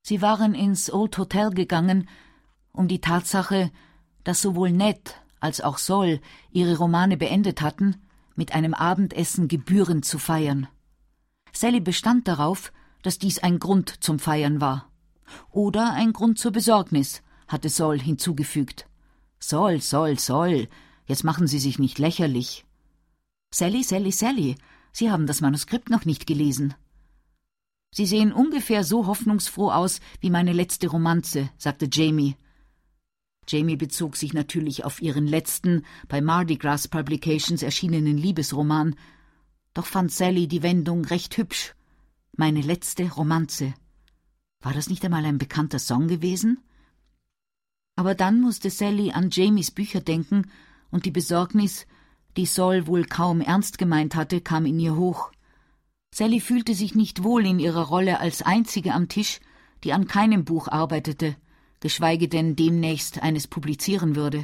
Sie waren ins Old Hotel gegangen, um die Tatsache, dass sowohl Ned als auch Sol ihre Romane beendet hatten, mit einem Abendessen gebührend zu feiern. Sally bestand darauf, dass dies ein Grund zum Feiern war. Oder ein Grund zur Besorgnis, hatte Sol hinzugefügt. Sol, jetzt machen Sie sich nicht lächerlich. Sally, Sie haben das Manuskript noch nicht gelesen. Sie sehen ungefähr so hoffnungsfroh aus wie meine letzte Romanze, sagte Jamie. Jamie bezog sich natürlich auf ihren letzten, bei Mardi Gras Publications erschienenen Liebesroman, doch fand Sally die Wendung recht hübsch. Meine letzte Romanze. War das nicht einmal ein bekannter Song gewesen? Aber dann musste Sally an Jamies Bücher denken, und die Besorgnis, die Sol wohl kaum ernst gemeint hatte, kam in ihr hoch. Sally fühlte sich nicht wohl in ihrer Rolle als Einzige am Tisch, die an keinem Buch arbeitete, geschweige denn demnächst eines publizieren würde.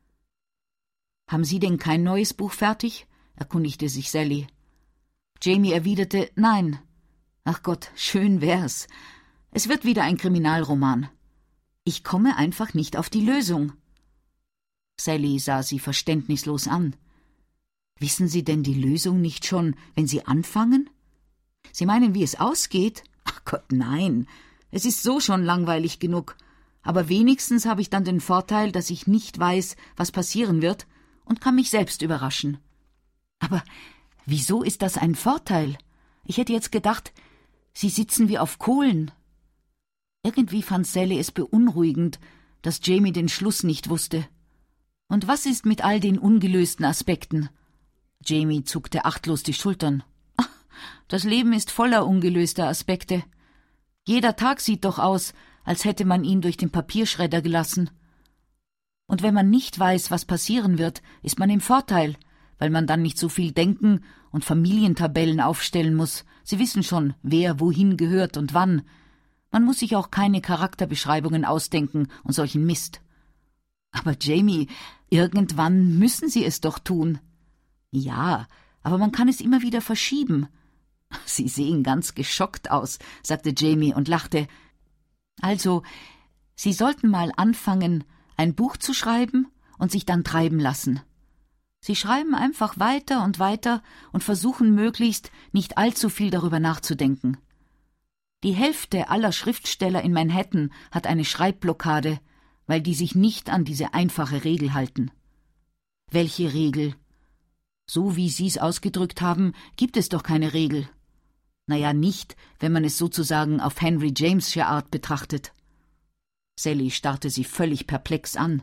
»Haben Sie denn kein neues Buch fertig?« erkundigte sich Sally. Jamie erwiderte, »Nein.« »Ach Gott, schön wär's. Es wird wieder ein Kriminalroman. Ich komme einfach nicht auf die Lösung.« Sally sah sie verständnislos an. »Wissen Sie denn die Lösung nicht schon, wenn Sie anfangen?« »Sie meinen, wie es ausgeht?« »Ach Gott, nein. Es ist so schon langweilig genug. Aber wenigstens habe ich dann den Vorteil, dass ich nicht weiß, was passieren wird, und kann mich selbst überraschen.« »Aber wieso ist das ein Vorteil? Ich hätte jetzt gedacht, Sie sitzen wie auf Kohlen.« Irgendwie fand Sally es beunruhigend, dass Jamie den Schluss nicht wusste. »Und was ist mit all den ungelösten Aspekten?« Jamie zuckte achtlos die Schultern. »Das Leben ist voller ungelöster Aspekte. Jeder Tag sieht doch aus, als hätte man ihn durch den Papierschredder gelassen. Und wenn man nicht weiß, was passieren wird, ist man im Vorteil, weil man dann nicht so viel denken und Familientabellen aufstellen muss. Sie wissen schon, wer wohin gehört und wann. Man muss sich auch keine Charakterbeschreibungen ausdenken und solchen Mist.« »Aber Jamie, irgendwann müssen Sie es doch tun.« »Ja, aber man kann es immer wieder verschieben.« »Sie sehen ganz geschockt aus«, sagte Jamie und lachte. »Also, Sie sollten mal anfangen, ein Buch zu schreiben und sich dann treiben lassen. Sie schreiben einfach weiter und versuchen möglichst, nicht allzu viel darüber nachzudenken. Die Hälfte aller Schriftsteller in Manhattan hat eine Schreibblockade, weil die sich nicht an diese einfache Regel halten.« »Welche Regel?« »So wie Sie es ausgedrückt haben, gibt es doch keine Regel.« »Naja, nicht, wenn man es sozusagen auf Henry James'sche Art betrachtet.« Sally starrte sie völlig perplex an.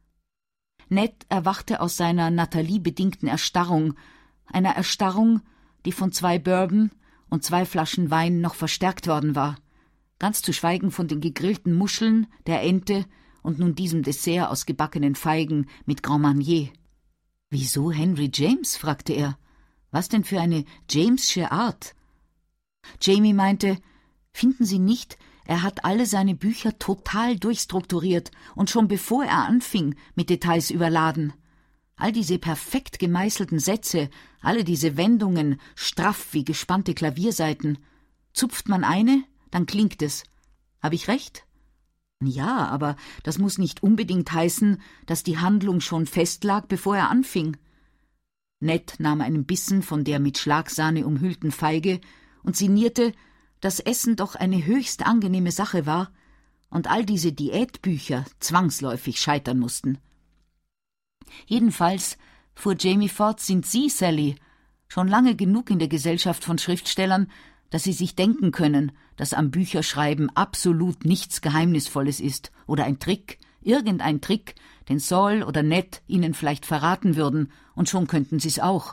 Ned erwachte aus seiner Nathalie-bedingten Erstarrung, einer Erstarrung, die von 2 Bourbon und 2 Flaschen Wein noch verstärkt worden war, ganz zu schweigen von den gegrillten Muscheln, der Ente und nun diesem Dessert aus gebackenen Feigen mit Grand Marnier. »Wieso Henry James?« fragte er. »Was denn für eine James'sche Art?« Jamie meinte, »Finden Sie nicht, er hat alle seine Bücher total durchstrukturiert und schon bevor er anfing, mit Details überladen. All diese perfekt gemeißelten Sätze, alle diese Wendungen, straff wie gespannte Klaviersaiten. Zupft man eine, dann klingt es. Habe ich recht?« »Ja, aber das muss nicht unbedingt heißen, dass die Handlung schon festlag, bevor er anfing.« Ned nahm einen Bissen von der mit Schlagsahne umhüllten Feige und sinnierte, dass Essen doch eine höchst angenehme Sache war und all diese Diätbücher zwangsläufig scheitern mussten. »Jedenfalls«, fuhr Jamie fort, »sind Sie, Sally, schon lange genug in der Gesellschaft von Schriftstellern, dass Sie sich denken können, dass am Bücherschreiben absolut nichts Geheimnisvolles ist oder ein Trick, irgendein Trick, den Sol oder Ned Ihnen vielleicht verraten würden, und schon könnten Sie's auch.«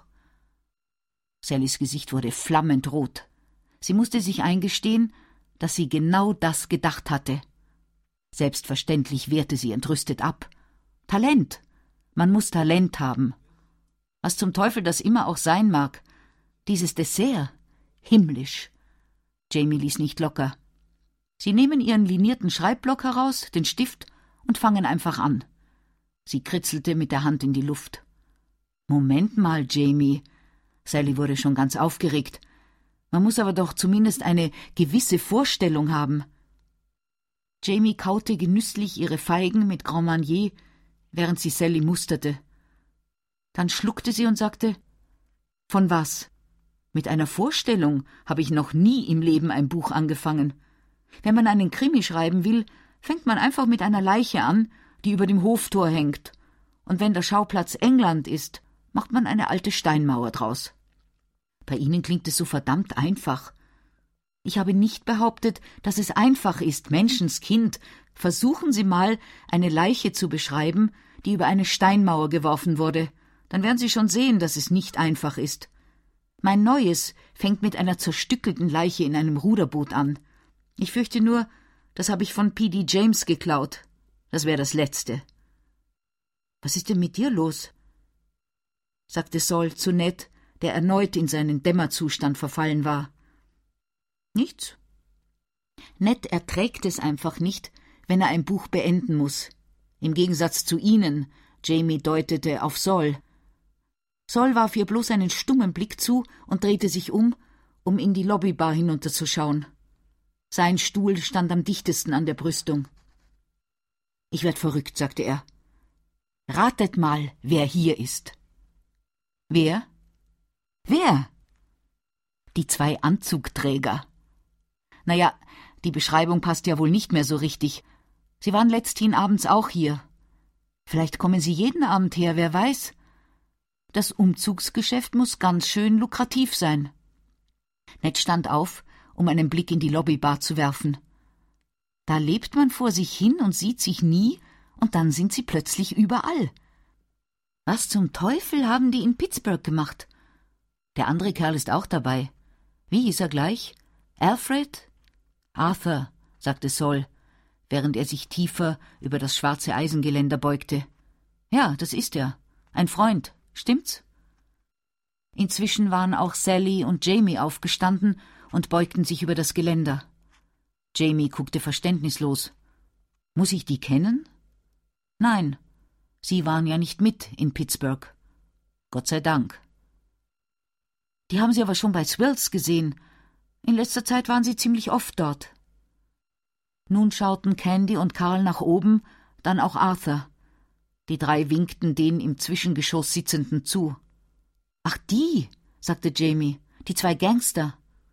Sallys Gesicht wurde flammend rot. Sie musste sich eingestehen, dass sie genau das gedacht hatte. Selbstverständlich wehrte sie entrüstet ab. Talent! Man muss Talent haben. Was zum Teufel das immer auch sein mag. Dieses Dessert, himmlisch. Jamie ließ nicht locker. Sie nehmen ihren linierten Schreibblock heraus, den Stift, und fangen einfach an. Sie kritzelte mit der Hand in die Luft. »Moment mal, Jamie.« Sally wurde schon ganz aufgeregt. »Man muss aber doch zumindest eine gewisse Vorstellung haben.« Jamie kaute genüsslich ihre Feigen mit Grand Marnier, während sie Sally musterte. Dann schluckte sie und sagte: »Von was? Mit einer Vorstellung habe ich noch nie im Leben ein Buch angefangen. Wenn man einen Krimi schreiben will, fängt man einfach mit einer Leiche an, die über dem Hoftor hängt. Und wenn der Schauplatz England ist, macht man eine alte Steinmauer draus. Bei Ihnen klingt es so verdammt einfach. Ich habe nicht behauptet, dass es einfach ist, Menschenskind. Versuchen Sie mal, eine Leiche zu beschreiben, die über eine Steinmauer geworfen wurde. Dann werden Sie schon sehen, dass es nicht einfach ist. Mein Neues fängt mit einer zerstückelten Leiche in einem Ruderboot an. Ich fürchte nur, das habe ich von P.D. James geklaut. Das wäre das Letzte.« »Was ist denn mit dir los?« sagte Sol zu Ned, der erneut in seinen Dämmerzustand verfallen war. »Nichts.« Ned erträgt es einfach nicht, wenn er ein Buch beenden muss. Im Gegensatz zu Ihnen, Jamie deutete auf Sol. Sol warf ihr bloß einen stummen Blick zu und drehte sich um in die Lobbybar hinunterzuschauen. Sein Stuhl stand am dichtesten an der Brüstung. »Ich werd verrückt«, sagte er. »Ratet mal, wer hier ist.« »Wer?« »Wer?« »Die 2 Anzugträger.« »Naja, die Beschreibung passt ja wohl nicht mehr so richtig. Sie waren letzthin abends auch hier. Vielleicht kommen Sie jeden Abend her, wer weiß. Das Umzugsgeschäft muss ganz schön lukrativ sein.« Ned stand auf, um einen Blick in die Lobbybar zu werfen. Da lebt man vor sich hin und sieht sich nie, und dann sind sie plötzlich überall. Was zum Teufel haben die in Pittsburgh gemacht? Der andere Kerl ist auch dabei. Wie hieß er gleich? Alfred? »Arthur«, sagte Sol, während er sich tiefer über das schwarze Eisengeländer beugte. »Ja, das ist er. Ein Freund, stimmt's?« Inzwischen waren auch Sally und Jamie aufgestanden und beugten sich über das Geländer. Jamie guckte verständnislos. »Muss ich die kennen?« »Nein, Sie waren ja nicht mit in Pittsburgh. Gott sei Dank.« »Die haben Sie aber schon bei Swills gesehen. In letzter Zeit waren Sie ziemlich oft dort.« Nun schauten Candy und Carl nach oben, dann auch Arthur. Die 3 winkten den im Zwischengeschoss Sitzenden zu. »Ach, die«, sagte Jamie, »die 2 Gangster.«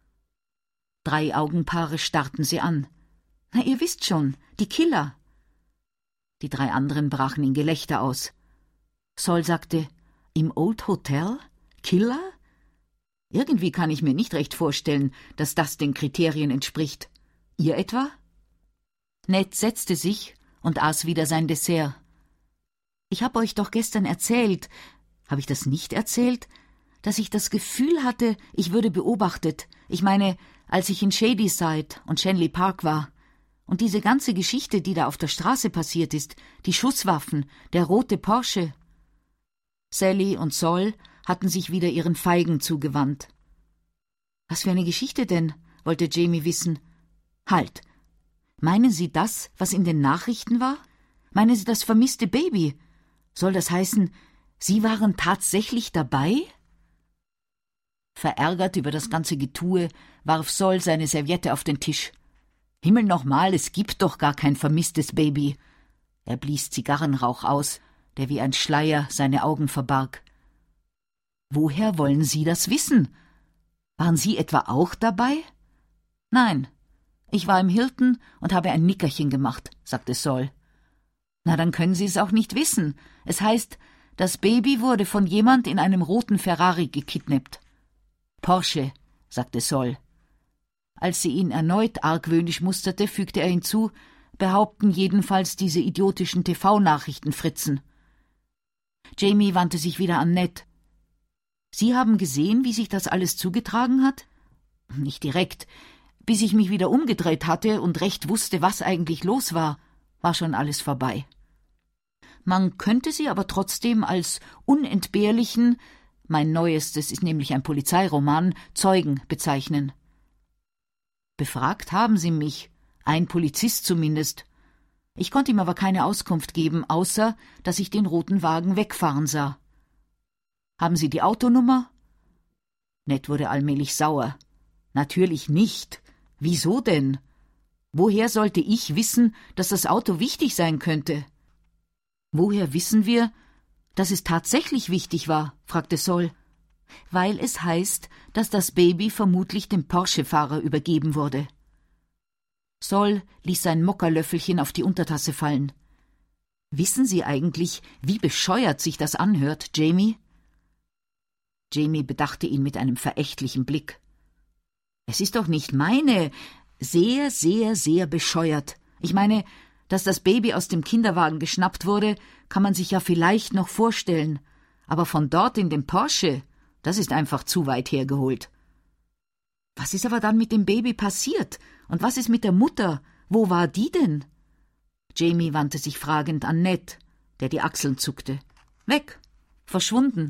3 Augenpaare starrten sie an. »Na, ihr wisst schon, die Killer.« Die 3 anderen brachen in Gelächter aus. Sol sagte, »Im Old Hotel? Killer? Irgendwie kann ich mir nicht recht vorstellen, dass das den Kriterien entspricht. Ihr etwa?« Ned setzte sich und aß wieder sein Dessert. »Ich habe euch doch gestern erzählt, habe ich das nicht erzählt, dass ich das Gefühl hatte, ich würde beobachtet. Ich meine, als ich in Shadyside und Shenley Park war. Und diese ganze Geschichte, die da auf der Straße passiert ist, die Schusswaffen, der rote Porsche.« Sally und Sol hatten sich wieder ihren Feigen zugewandt. »Was für eine Geschichte denn?« wollte Jamie wissen. »Halt! Meinen Sie das, was in den Nachrichten war? Meinen Sie das vermisste Baby? Soll das heißen, Sie waren tatsächlich dabei?« Verärgert über das ganze Getue warf Sol seine Serviette auf den Tisch. »Himmel nochmal, es gibt doch gar kein vermisstes Baby.« Er blies Zigarrenrauch aus, der wie ein Schleier seine Augen verbarg. »Woher wollen Sie das wissen? Waren Sie etwa auch dabei?« »Nein, ich war im Hilton und habe ein Nickerchen gemacht«, sagte Sol. »Na, dann können Sie es auch nicht wissen. Es heißt, das Baby wurde von jemand in einem roten Ferrari gekidnappt.« »Porsche«, sagte Sol. Als sie ihn erneut argwöhnisch musterte, fügte er hinzu, behaupten jedenfalls diese idiotischen TV-Nachrichtenfritzen. Jamie wandte sich wieder an Ned. »Sie haben gesehen, wie sich das alles zugetragen hat?« »Nicht direkt. Bis ich mich wieder umgedreht hatte und recht wusste, was eigentlich los war, war schon alles vorbei. Man könnte sie aber trotzdem als unentbehrlichen, mein neuestes ist nämlich ein Polizeiroman, Zeugen bezeichnen.« »Befragt haben Sie mich, ein Polizist zumindest. Ich konnte ihm aber keine Auskunft geben, außer, dass ich den roten Wagen wegfahren sah.« »Haben Sie die Autonummer?« Ned wurde allmählich sauer. »Natürlich nicht. Wieso denn? Woher sollte ich wissen, dass das Auto wichtig sein könnte? Woher wissen wir, dass es tatsächlich wichtig war? Fragte Sol. Weil es heißt, dass das Baby vermutlich dem Porsche-Fahrer übergeben wurde. Sol ließ sein Mokkalöffelchen auf die Untertasse fallen. Wissen Sie eigentlich, wie bescheuert sich das anhört, Jamie? Jamie bedachte ihn mit einem verächtlichen Blick. Es ist doch nicht meine. Sehr, sehr, sehr bescheuert. Ich meine, dass das Baby aus dem Kinderwagen geschnappt wurde, kann man sich ja vielleicht noch vorstellen. Aber von dort in den Porsche, das ist einfach zu weit hergeholt. Was ist aber dann mit dem Baby passiert? Und was ist mit der Mutter? Wo war die denn? Jamie wandte sich fragend an Ned, der die Achseln zuckte. Weg. Verschwunden.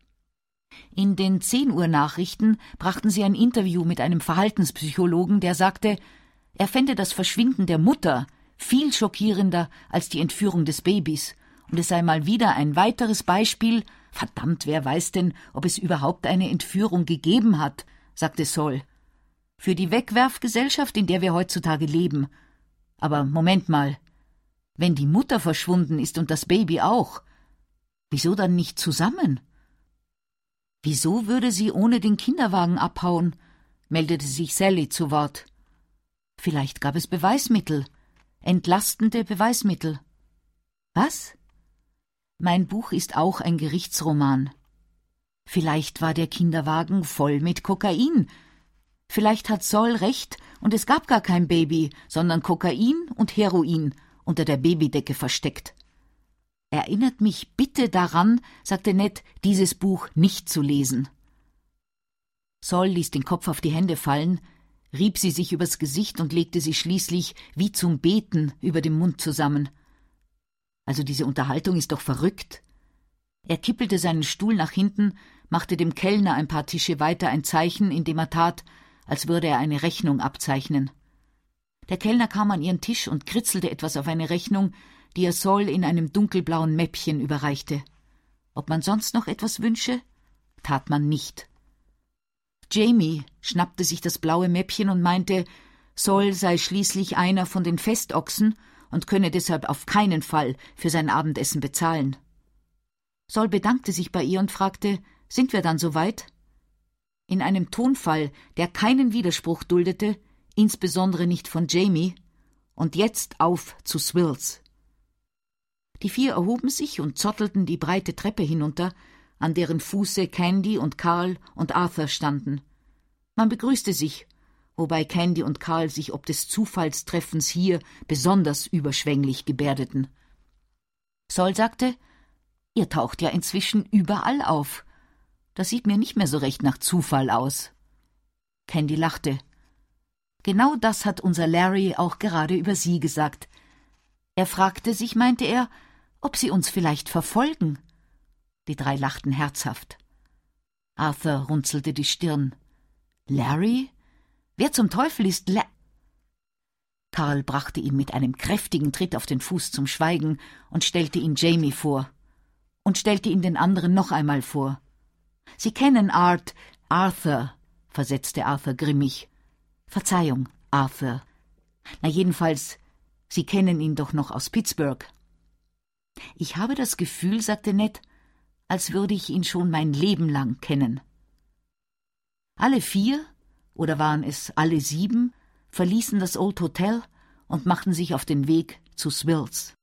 In den 10-Uhr-Nachrichten brachten sie ein Interview mit einem Verhaltenspsychologen, der sagte, er fände das Verschwinden der Mutter viel schockierender als die Entführung des Babys, und es sei mal wieder ein weiteres Beispiel, verdammt, wer weiß denn, ob es überhaupt eine Entführung gegeben hat, sagte Sol. Für die Wegwerfgesellschaft, in der wir heutzutage leben. Aber Moment mal, wenn die Mutter verschwunden ist und das Baby auch, wieso dann nicht zusammen? Wieso würde sie ohne den Kinderwagen abhauen? Meldete sich Sally zu Wort. Vielleicht gab es Beweismittel, entlastende Beweismittel. Was? Mein Buch ist auch ein Gerichtsroman. Vielleicht war der Kinderwagen voll mit Kokain. Vielleicht hat Sol recht und es gab gar kein Baby, sondern Kokain und Heroin unter der Babydecke versteckt. Erinnert mich bitte daran, sagte Ned, dieses Buch nicht zu lesen. Sol ließ den Kopf auf die Hände fallen, rieb sie sich übers Gesicht und legte sie schließlich wie zum Beten über dem Mund zusammen. Also diese Unterhaltung ist doch verrückt. Er kippelte seinen Stuhl nach hinten, machte dem Kellner ein paar Tische weiter ein Zeichen, indem er tat, als würde er eine Rechnung abzeichnen. Der Kellner kam an ihren Tisch und kritzelte etwas auf eine Rechnung, die er Sol in einem dunkelblauen Mäppchen überreichte. Ob man sonst noch etwas wünsche? Tat man nicht. Jamie schnappte sich das blaue Mäppchen und meinte, Sol sei schließlich einer von den Festochsen und könne deshalb auf keinen Fall für sein Abendessen bezahlen. Sol bedankte sich bei ihr und fragte, sind wir dann soweit? In einem Tonfall, der keinen Widerspruch duldete, insbesondere nicht von Jamie, und jetzt auf zu Swills. Die 4 erhoben sich und zottelten die breite Treppe hinunter, an deren Fuße Candy und Carl und Arthur standen. Man begrüßte sich, wobei Candy und Carl sich ob des Zufallstreffens hier besonders überschwänglich gebärdeten. Sol sagte, ihr taucht ja inzwischen überall auf. Das sieht mir nicht mehr so recht nach Zufall aus. Candy lachte. Genau das hat unser Larry auch gerade über Sie gesagt. Er fragte sich, meinte er, ob Sie uns vielleicht verfolgen. Die 3 lachten herzhaft. Arthur runzelte die Stirn. Larry? Wer zum Teufel ist Carl brachte ihn mit einem kräftigen Tritt auf den Fuß zum Schweigen und stellte ihn Jamie vor. Und stellte ihn den anderen noch einmal vor. Sie kennen Arthur, versetzte Arthur grimmig. Verzeihung, Arthur. Na jedenfalls, Sie kennen ihn doch noch aus Pittsburgh. Ich habe das Gefühl, sagte Ned, als würde ich ihn schon mein Leben lang kennen. Alle 4, oder waren es alle 7, verließen das Old Hotel und machten sich auf den Weg zu Swills.